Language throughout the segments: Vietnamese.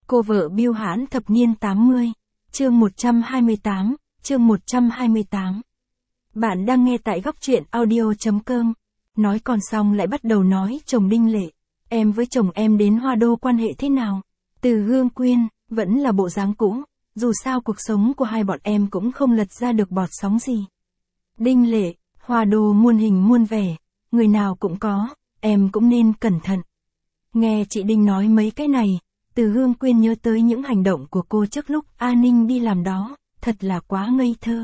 Cô vợ biêu hãn thập niên 80, chương 128, chương 128. Bạn đang nghe tại góc truyện audio.com. Nói còn xong lại bắt đầu nói chồng Đinh Lệ. Em với chồng em đến Hoa Đô quan hệ thế nào? Từ Hương Quyên, vẫn là bộ dáng cũ, dù sao cuộc sống của hai bọn em cũng không lật ra được bọt sóng gì. Đinh Lệ, Hoa Đô muôn hình muôn vẻ, người nào cũng có, em cũng nên cẩn thận. Nghe chị Đinh nói mấy cái này, Từ Hương Quyên nhớ tới những hành động của cô trước lúc A Ninh đi làm đó, thật là quá ngây thơ.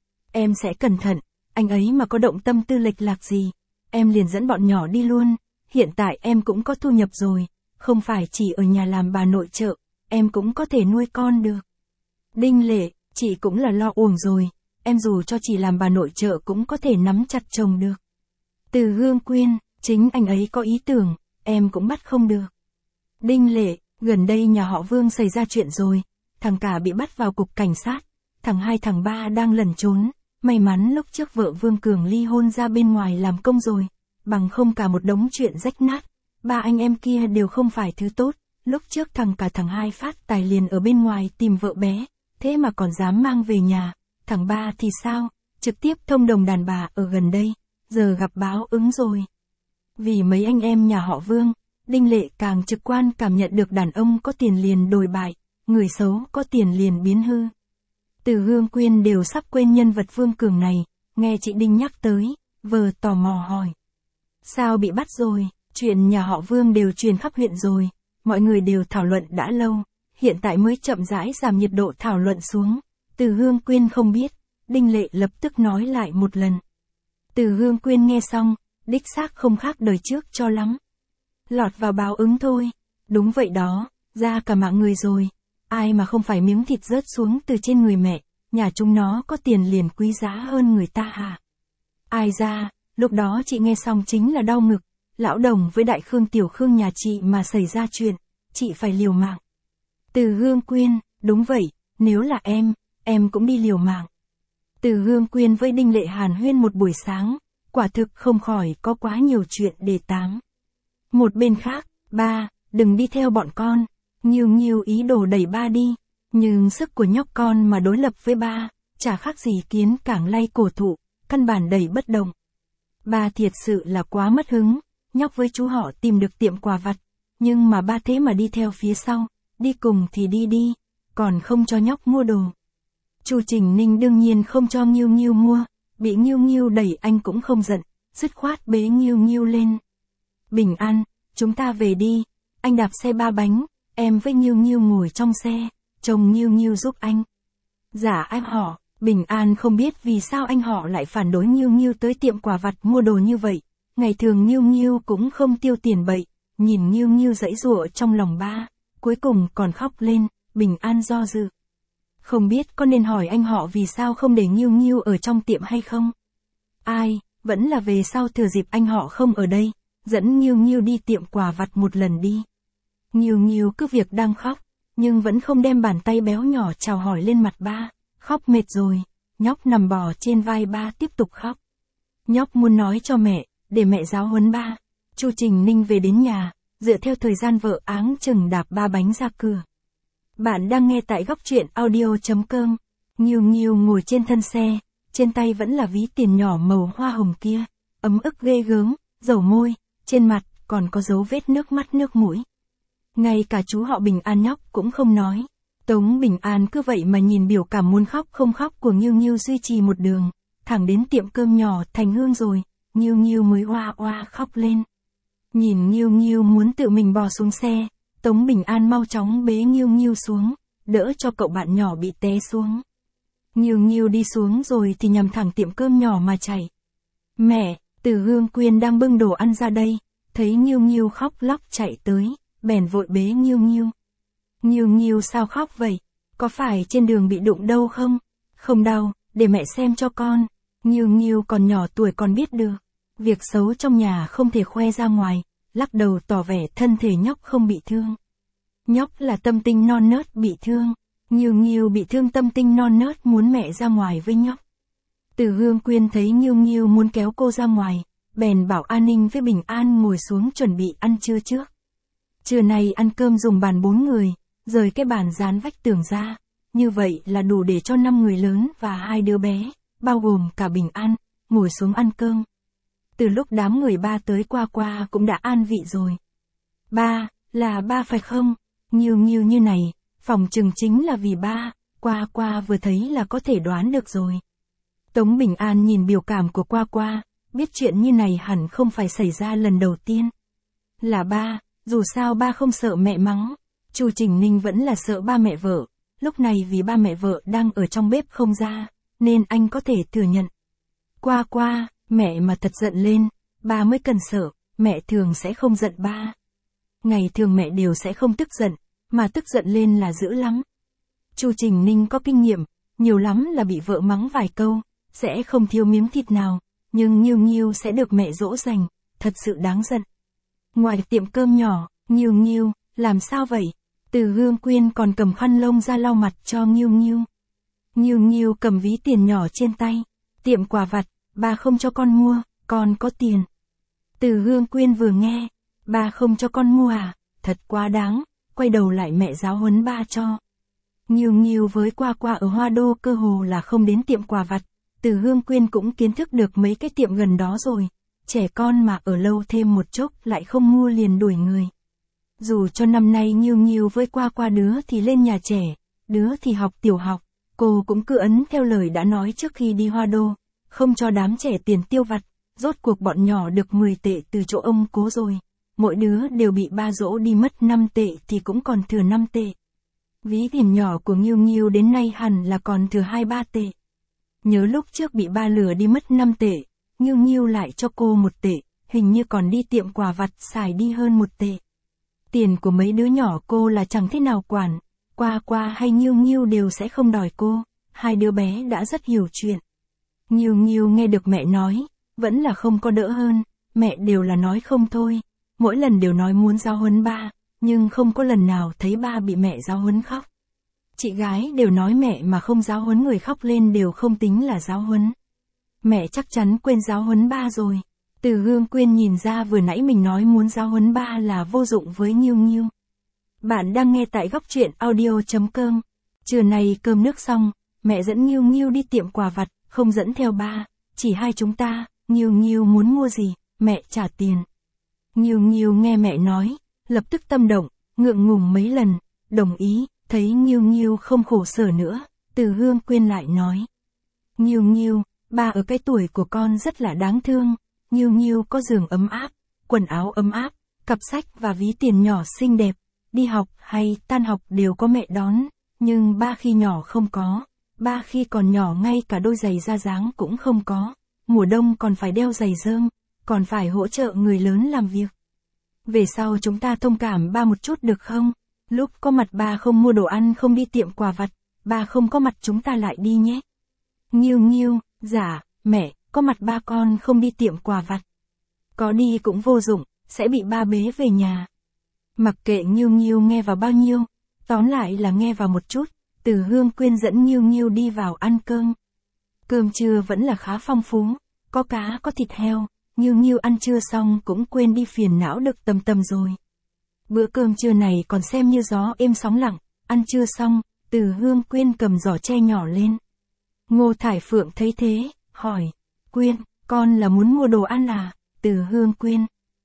Em sẽ cẩn thận, anh ấy mà có động tâm tư lệch lạc gì, em liền dẫn bọn nhỏ đi luôn, hiện tại em cũng có thu nhập rồi, không phải chỉ ở nhà làm bà nội trợ, em cũng có thể nuôi con được. Đinh Lệ, chị cũng là lo uổng rồi, em dù cho chỉ làm bà nội trợ cũng có thể nắm chặt chồng được. Từ Hương Quyên, chính anh ấy có ý tưởng, em cũng bắt không được. Đinh Lệ, gần đây nhà họ Vương xảy ra chuyện rồi, thằng cả bị bắt vào cục cảnh sát, thằng hai thằng ba đang lẩn trốn, may mắn lúc trước vợ Vương Cường ly hôn ra bên ngoài làm công rồi, bằng không cả một đống chuyện rách nát, ba anh em kia đều không phải thứ tốt, lúc trước thằng cả thằng hai phát tài liền ở bên ngoài tìm vợ bé, thế mà còn dám mang về nhà, thằng ba thì sao, trực tiếp thông đồng đàn bà ở gần đây, giờ gặp báo ứng rồi. Vì mấy anh em nhà họ Vương, Đinh Lệ càng trực quan cảm nhận được đàn ông có tiền liền đồi bại, người xấu có tiền liền biến hư. Từ Hương Quyên đều sắp quên nhân vật Vương Cường này, nghe chị Đinh nhắc tới, vờ tò mò hỏi. Sao bị bắt rồi, chuyện nhà họ Vương đều truyền khắp huyện rồi, mọi người đều thảo luận đã lâu, hiện tại mới chậm rãi giảm nhiệt độ thảo luận xuống. Từ Hương Quyên không biết, Đinh Lệ lập tức nói lại một lần. Từ Hương Quyên nghe xong, đích xác không khác đời trước cho lắm. Lọt vào báo ứng thôi, đúng vậy đó, ra cả mạng người rồi, ai mà không phải miếng thịt rớt xuống từ trên người mẹ, nhà chúng nó có tiền liền quý giá hơn người ta hả? Ai ra, lúc đó chị nghe xong chính là đau ngực, lão Đồng với Đại Khương Tiểu Khương nhà chị mà xảy ra chuyện, chị phải liều mạng. Từ Hương Quyên, đúng vậy, nếu là em cũng đi liều mạng. Từ Hương Quyên với Đinh Lệ hàn huyên một buổi sáng, quả thực không khỏi có quá nhiều chuyện để tám. Một bên khác, ba, đừng đi theo bọn con, Nghiêu ý đồ đẩy ba đi, nhưng sức của nhóc con mà đối lập với ba, chả khác gì kiến cảng lay cổ thụ, căn bản đẩy bất động. Ba thiệt sự là quá mất hứng, nhóc với chú họ tìm được tiệm quà vặt, nhưng mà ba thế mà đi theo phía sau, đi cùng thì đi, còn không cho nhóc mua đồ. Chu Trình Ninh đương nhiên không cho Nghiêu mua, bị Nghiêu đẩy anh cũng không giận, dứt khoát bế Nghiêu lên. Bình An, chúng ta về đi, anh đạp xe 3 bánh, em với Nghiêu ngồi trong xe, chồng Nghiêu giúp anh. Dạ anh họ, Bình An không biết vì sao anh họ lại phản đối Nghiêu tới tiệm quà vặt mua đồ như vậy, ngày thường Nghiêu cũng không tiêu tiền bậy, nhìn Nghiêu giãy giụa trong lòng ba, cuối cùng còn khóc lên, Bình An do dự. Không biết có nên hỏi anh họ vì sao không để Nghiêu ở trong tiệm hay không? Ai, vẫn là về sau thừa dịp anh họ không ở đây, dẫn Nghiêu đi tiệm quà vặt một lần đi. Nghiêu cứ việc đang khóc, nhưng vẫn không đem bàn tay béo nhỏ chào hỏi lên mặt ba, khóc mệt rồi, nhóc nằm bò trên vai ba tiếp tục khóc. Nhóc muốn nói cho mẹ, để mẹ giáo huấn ba. Chu Trình Ninh về đến nhà, dựa theo thời gian vợ áng chừng đạp 3 bánh ra cửa. Bạn đang nghe tại góc truyện audio.com. Nghiêu ngồi trên thân xe, trên tay vẫn là ví tiền nhỏ màu hoa hồng kia, ấm ức ghê gớm, dầu môi, trên mặt còn có dấu vết nước mắt nước mũi. Ngay cả chú họ Bình An nhóc cũng không nói. Tống Bình An cứ vậy mà nhìn biểu cảm muốn khóc không khóc của Nghiêu duy trì một đường, thẳng đến tiệm cơm nhỏ Thành Hương rồi, Nghiêu mới oa khóc lên. Nhìn Nghiêu muốn tự mình bò xuống xe, Tống Bình An mau chóng bế Nghiêu xuống, đỡ cho cậu bạn nhỏ bị té xuống. Nghiêu đi xuống rồi thì nhằm thẳng tiệm cơm nhỏ mà chạy. Mẹ, Từ Hương Quyên đang bưng đồ ăn ra đây, thấy Nghiêu khóc lóc chạy tới, bèn vội bế Nghiêu. Nghiêu sao khóc vậy? Có phải trên đường bị đụng đâu không? Không đau, để mẹ xem cho con. Nghiêu còn nhỏ tuổi còn biết được. Việc xấu trong nhà không thể khoe ra ngoài, lắc đầu tỏ vẻ thân thể nhóc không bị thương. Nhóc là tâm tinh non nớt bị thương. Nghiêu bị thương tâm tinh non nớt muốn mẹ ra ngoài với nhóc. Từ Hương Quyên thấy Nghiêu muốn kéo cô ra ngoài, bèn bảo An Ninh với Bình An ngồi xuống chuẩn bị ăn trưa trước. Trưa nay ăn cơm dùng bàn 4 người, rời cái bàn dán vách tường ra. Như vậy là đủ để cho 5 người lớn và 2 đứa bé, bao gồm cả Bình An, ngồi xuống ăn cơm. Từ lúc đám người ba tới Qua cũng đã an vị rồi. Ba, là ba phải không? Nghiêu nghiêu như này, phòng chừng chính là vì ba, Qua vừa thấy là có thể đoán được rồi. Tống Bình An nhìn biểu cảm của Qua, biết chuyện như này hẳn không phải xảy ra lần đầu tiên. Là ba, dù sao ba không sợ mẹ mắng. Chu Trình Ninh vẫn là sợ ba mẹ vợ, lúc này vì ba mẹ vợ đang ở trong bếp không ra, nên anh có thể thừa nhận. Qua, mẹ mà thật giận lên, ba mới cần sợ, mẹ thường sẽ không giận ba. Ngày thường mẹ đều sẽ không tức giận, mà tức giận lên là dữ lắm. Chu Trình Ninh có kinh nghiệm, nhiều lắm là bị vợ mắng vài câu, sẽ không thiếu miếng thịt nào, nhưng Nghiêu sẽ được mẹ dỗ dành, thật sự đáng giận. Ngoài tiệm cơm nhỏ, Nghiêu, làm sao vậy? Từ Hương Quyên còn cầm khăn lông ra lau mặt cho Nghiêu. Nghiêu cầm ví tiền nhỏ trên tay. Tiệm quà vặt, ba không cho con mua, con có tiền. Từ Hương Quyên vừa nghe, ba không cho con mua à, thật quá đáng, quay đầu lại mẹ giáo huấn ba cho. Nghiêu với Qua ở Hoa Đô cơ hồ là không đến tiệm quà vặt, Từ Hương Quyên cũng kiến thức được mấy cái tiệm gần đó rồi, trẻ con mà ở lâu thêm một chốc lại không mua liền đuổi người. Dù cho năm nay Nghiêu với Qua đứa thì lên nhà trẻ, đứa thì học tiểu học, cô cũng cứ ấn theo lời đã nói trước khi đi Hoa Đô, không cho đám trẻ tiền tiêu vặt, rốt cuộc bọn nhỏ được 10 tệ từ chỗ ông cố rồi, mỗi đứa đều bị ba dỗ đi mất 5 tệ thì cũng còn thừa 5 tệ. Ví tiền nhỏ của Nghiêu đến nay hẳn là còn thừa 2-3 tệ. Nhớ lúc trước bị ba lừa đi mất 5 tệ, Nghiêu lại cho cô 1 tệ, hình như còn đi tiệm quà vặt xài đi hơn 1 tệ. Tiền của mấy đứa nhỏ cô là chẳng thế nào quản, Qua hay Nghiêu đều sẽ không đòi cô, hai đứa bé đã rất hiểu chuyện. Nghiêu nghe được mẹ nói, vẫn là không có đỡ hơn, mẹ đều là nói không thôi, mỗi lần đều nói muốn giáo huấn ba, nhưng không có lần nào thấy ba bị mẹ giáo huấn khóc. Chị gái đều nói mẹ mà không giáo huấn người khóc lên đều không tính là giáo huấn. Mẹ chắc chắn quên giáo huấn ba rồi. Từ Hương Quyên nhìn ra vừa nãy mình nói muốn giáo huấn ba là vô dụng với Nghiêu. Bạn đang nghe tại góc truyện audio.com. Trưa nay cơm nước xong, mẹ dẫn Nghiêu đi tiệm quà vặt, không dẫn theo ba, chỉ hai chúng ta, Nghiêu muốn mua gì, mẹ trả tiền. Nghiêu nghe mẹ nói, lập tức tâm động, ngượng ngùng mấy lần, đồng ý, thấy Nghiêu không khổ sở nữa, Từ Hương Quyên lại nói. Nghiêu, ba ở cái tuổi của con rất là đáng thương, Nghiêu có giường ấm áp, quần áo ấm áp, cặp sách và ví tiền nhỏ xinh đẹp, đi học hay tan học đều có mẹ đón, nhưng ba khi nhỏ không có, ba khi còn nhỏ ngay cả đôi giày da dáng cũng không có, mùa đông còn phải đeo giày rơm, còn phải hỗ trợ người lớn làm việc. Về sau chúng ta thông cảm ba một chút được không? Lúc có mặt ba không mua đồ ăn không đi tiệm quà vặt, ba không có mặt chúng ta lại đi nhé. Nghiêu, dạ, mẹ, có mặt ba con không đi tiệm quà vặt. Có đi cũng vô dụng, sẽ bị ba bế về nhà. Mặc kệ Nghiêu nghe vào bao nhiêu, tóm lại là nghe vào một chút, Từ Hương Quyên dẫn Nghiêu đi vào ăn cơm. Cơm trưa vẫn là khá phong phú, có cá có thịt heo, Nghiêu ăn trưa xong cũng quên đi phiền não được tầm rồi. Bữa cơm trưa này còn xem như gió êm sóng lặng, ăn trưa xong, Từ Hương Quyên cầm giỏ tre nhỏ lên. Ngô Thải Phượng thấy thế, hỏi, Quyên, con là muốn mua đồ ăn à? Từ Hương Quyên,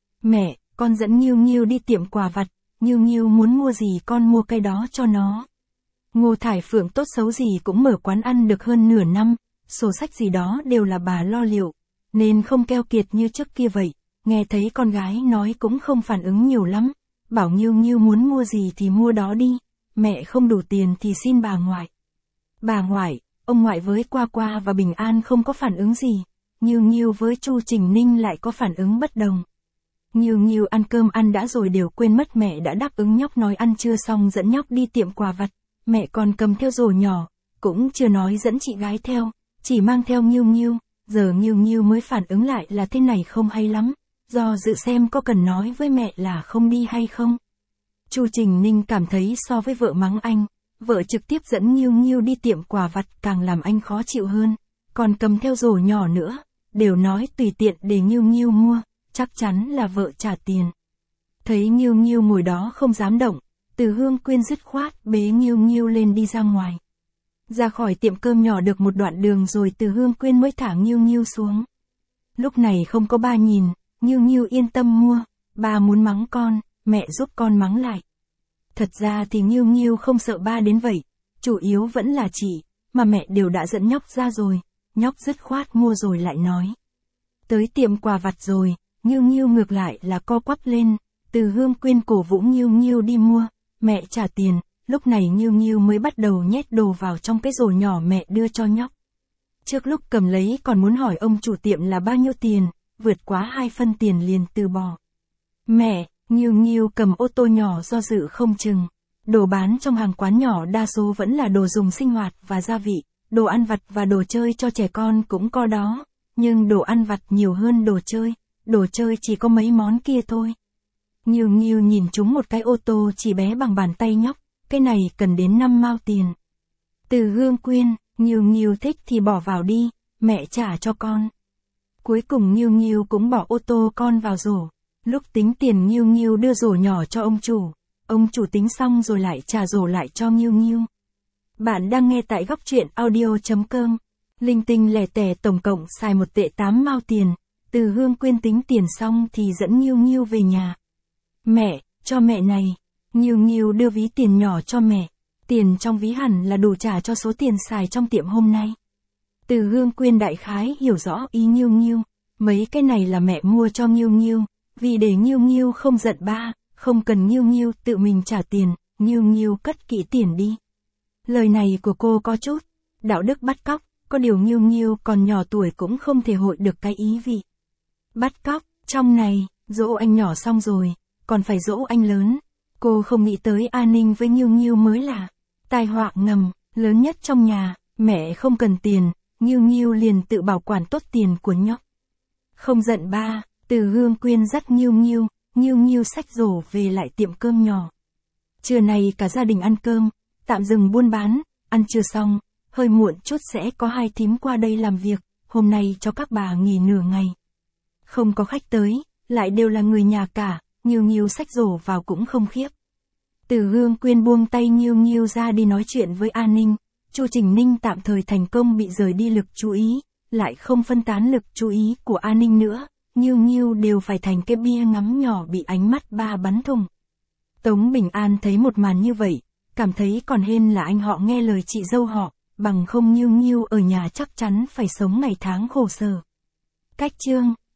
mẹ, con dẫn Nghiêu đi tiệm quà vặt, Nghiêu muốn mua gì con mua cái đó cho nó. Ngô Thải Phượng tốt xấu gì cũng mở quán ăn được hơn nửa năm, sổ sách gì đó đều là bà lo liệu, nên không keo kiệt như trước kia vậy, nghe thấy con gái nói cũng không phản ứng nhiều lắm, bảo Nghiêu muốn mua gì thì mua đó đi, mẹ không đủ tiền thì xin bà ngoại. Bà ngoại, ông ngoại với Qua và Bình An không có phản ứng gì, Nghiêu với Chu Trình Ninh lại có phản ứng bất đồng. Nghiêu ăn cơm ăn đã rồi đều quên mất mẹ đã đáp ứng nhóc nói ăn trưa xong dẫn nhóc đi tiệm quà vặt, mẹ còn cầm theo rổ nhỏ, cũng chưa nói dẫn chị gái theo, chỉ mang theo Nghiêu, giờ Nghiêu mới phản ứng lại là thế này không hay lắm, do dự xem có cần nói với mẹ là không đi hay không. Chu Trình Ninh cảm thấy so với vợ mắng anh, vợ trực tiếp dẫn Nghiêu đi tiệm quà vặt càng làm anh khó chịu hơn, còn cầm theo rổ nhỏ nữa, đều nói tùy tiện để Nghiêu mua, chắc chắn là vợ trả tiền. Thấy Nghiêu ngồi đó không dám động, Từ Hương Quyên dứt khoát bế Nghiêu Nghiêu lên đi ra ngoài. Ra khỏi tiệm cơm nhỏ được một đoạn đường rồi Từ Hương Quyên mới thả Nghiêu Nghiêu xuống. Lúc này không có ba nhìn, Nghiêu Nghiêu yên tâm mua, ba muốn mắng con, mẹ giúp con mắng lại. Thật ra thì Nghiêu Nghiêu không sợ ba đến vậy, chủ yếu vẫn là chị, mà mẹ đều đã dẫn nhóc ra rồi, nhóc dứt khoát mua rồi lại nói. Tới tiệm quà vặt rồi, Nghiêu Nghiêu ngược lại là co quắp lên, Từ Hương Quyên cổ vũ Nghiêu Nghiêu đi mua, mẹ trả tiền, lúc này Nghiêu Nghiêu mới bắt đầu nhét đồ vào trong cái rổ nhỏ mẹ đưa cho nhóc. Trước lúc cầm lấy còn muốn hỏi ông chủ tiệm là bao nhiêu tiền, vượt quá 2 phân tiền liền từ bỏ. Mẹ, Nghiêu Nghiêu cầm ô tô nhỏ do dự không chừng. Đồ bán trong hàng quán nhỏ đa số vẫn là đồ dùng sinh hoạt và gia vị, đồ ăn vặt và đồ chơi cho trẻ con cũng có đó, nhưng đồ ăn vặt nhiều hơn đồ chơi chỉ có mấy món kia thôi. Nghiêu Nghiêu nhìn chúng một cái ô tô chỉ bé bằng bàn tay nhóc, cái này cần đến 5 mao tiền. Từ Hương Quyên, Nghiêu Nghiêu thích thì bỏ vào đi, mẹ trả cho con. Cuối cùng Nghiêu Nghiêu cũng bỏ ô tô con vào rổ. Lúc tính tiền Nghiêu Nghiêu đưa rổ nhỏ cho ông chủ tính xong rồi lại trả rổ lại cho Nghiêu Nghiêu. Bạn đang nghe tại góc truyện audio.com. Linh tinh lẻ tẻ tổng cộng xài 1 tệ 8 mao tiền. Từ Hương Quyên tính tiền xong thì dẫn Nghiêu Nghiêu về nhà. Mẹ, cho mẹ này. Nghiêu Nghiêu đưa ví tiền nhỏ cho mẹ. Tiền trong ví hẳn là đủ trả cho số tiền xài trong tiệm hôm nay. Từ Hương Quyên đại khái hiểu rõ ý Nghiêu Nghiêu. Mấy cái này là mẹ mua cho Nghiêu Nghiêu, vì để Nghiêu Nghiêu không giận ba, không cần Nghiêu Nghiêu tự mình trả tiền, Nghiêu Nghiêu cất kỹ tiền đi. Lời này của cô có chút đạo đức bắt cóc, có điều Nghiêu Nghiêu còn nhỏ tuổi cũng không thể hội được cái ý vị bắt cóc. Trong này, dỗ anh nhỏ xong rồi, còn phải dỗ anh lớn. Cô không nghĩ tới An Ninh với Nghiêu Nghiêu mới là tai họa ngầm lớn nhất trong nhà. Mẹ không cần tiền, Nghiêu Nghiêu liền tự bảo quản tốt tiền của nhóc. Không giận ba, Từ Hương Quyên dắt Nghiêu Nghiêu xách rổ về lại tiệm cơm nhỏ. Trưa này cả gia đình ăn cơm, tạm dừng buôn bán, ăn trưa xong, hơi muộn chút sẽ có 2 thím qua đây làm việc, hôm nay cho các bà nghỉ nửa ngày. Không có khách tới, lại đều là người nhà cả, Nghiêu xách rổ vào cũng không khiếp. Từ Hương Quyên buông tay Nghiêu ra đi nói chuyện với An Ninh. Chu Trình Ninh tạm thời thành công bị rời đi lực chú ý, lại không phân tán lực chú ý của An Ninh nữa, Nghiêu đều phải thành cái bia ngắm nhỏ bị ánh mắt ba bắn thùng. Tống Bình An thấy một màn như vậy, cảm thấy còn hên là anh họ nghe lời chị dâu họ, bằng không Nghiêu ở nhà chắc chắn phải sống ngày tháng khổ sở. Cách chương